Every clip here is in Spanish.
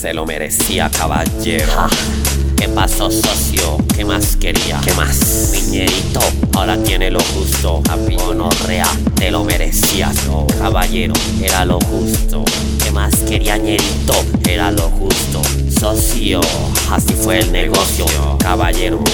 Se lo merecía, caballero. ¿Qué pasó, socio? ¿Qué más quería? ¿Qué más? Miñerito, ahora tiene lo justo. Gonorrea, te lo merecías, no, caballero, era lo justo. ¿Qué más quería, ñerito? Era lo justo. Socio, así fue el negocio, caballero.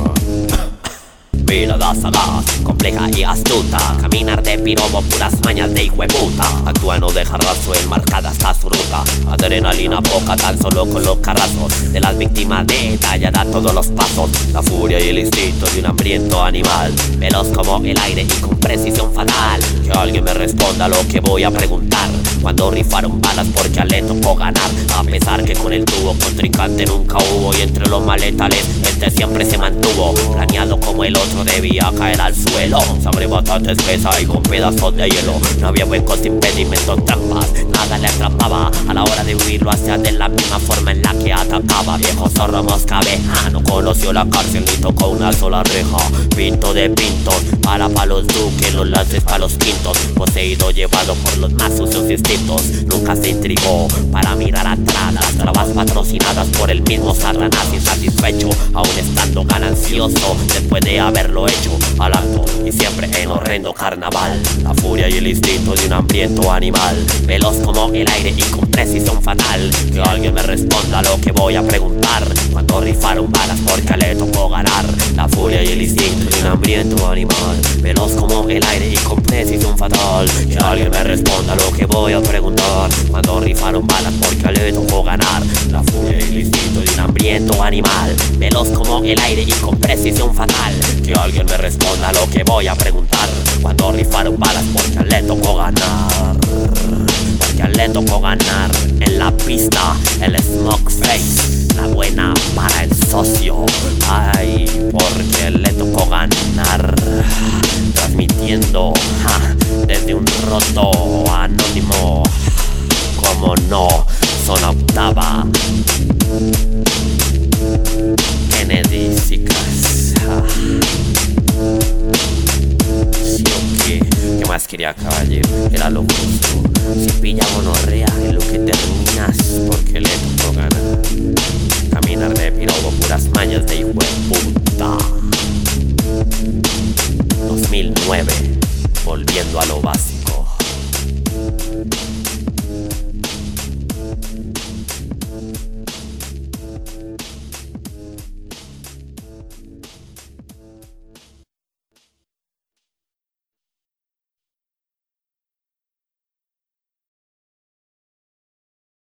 Vida sagaz, compleja y astuta. Caminar de pirobo, puras mañas de hijueputa. Actúa, no deja rastro, enmarcada está su ruta. Adrenalina poca, tan solo con los carrazos de las víctimas detallada todos los pasos. La furia y el instinto de un hambriento animal, veloz como el aire y con precisión fatal. Que alguien me responda lo que voy a preguntar. Cuando rifaron balas porque le tocó ganar, a pesar que con el tubo contrincante nunca hubo. Y entre los maletales este siempre se mantuvo, planeado como el otro debía caer al suelo. Sobre bastante espesa y con pedazos de hielo. No había huecos, impedimentos, trampas, nada le atrapaba. A la hora de huir lo hacía de la misma forma en la que atacaba. Viejo zorro moscabeja, no conoció la cárcel ni tocó una sola reja. Pinto de pintos, para palos duques, los lances pa' los quintos. Poseído, llevado por los más sucios instintos. Nunca se intrigó para mirar atrás. Las trabas patrocinadas por el mismo Satanás. Insatisfecho, aún estando ganancioso después de haberlo hecho al alto y siempre en horrendo carnaval. La furia y el instinto de un hambriento animal, veloz como el aire y con precisión fatal. Que alguien me responda lo que voy a preguntar. Cuando rifaron balas porque le tocó ganar. La furia y el instinto de un hambriento animal, veloz como el aire y con precisión fatal. Que alguien me responda lo que voy a preguntar. Cuando rifaron balas porque le tocó ganar. La furia y el instinto de un hambriento animal, veloz como el aire y con precisión fatal. Que alguien me responda lo que voy a preguntar. Cuando rifaron balas porque le tocó ganar. Porque le tocó ganar en la pista el Smoke Face, la buena para el socio. Ay, porque le tocó ganar. Transmitiendo desde un roto anónimo. Como no, zona octava. Kennedy Sicas. Sí, ¿qué más quería, caballero? Era lo justo. Si pilla gonorrea es lo que terminas, porque le tocó ganar. Caminar de pirobo, puras mañas de hijo de puta. 2009, volviendo a lo básico.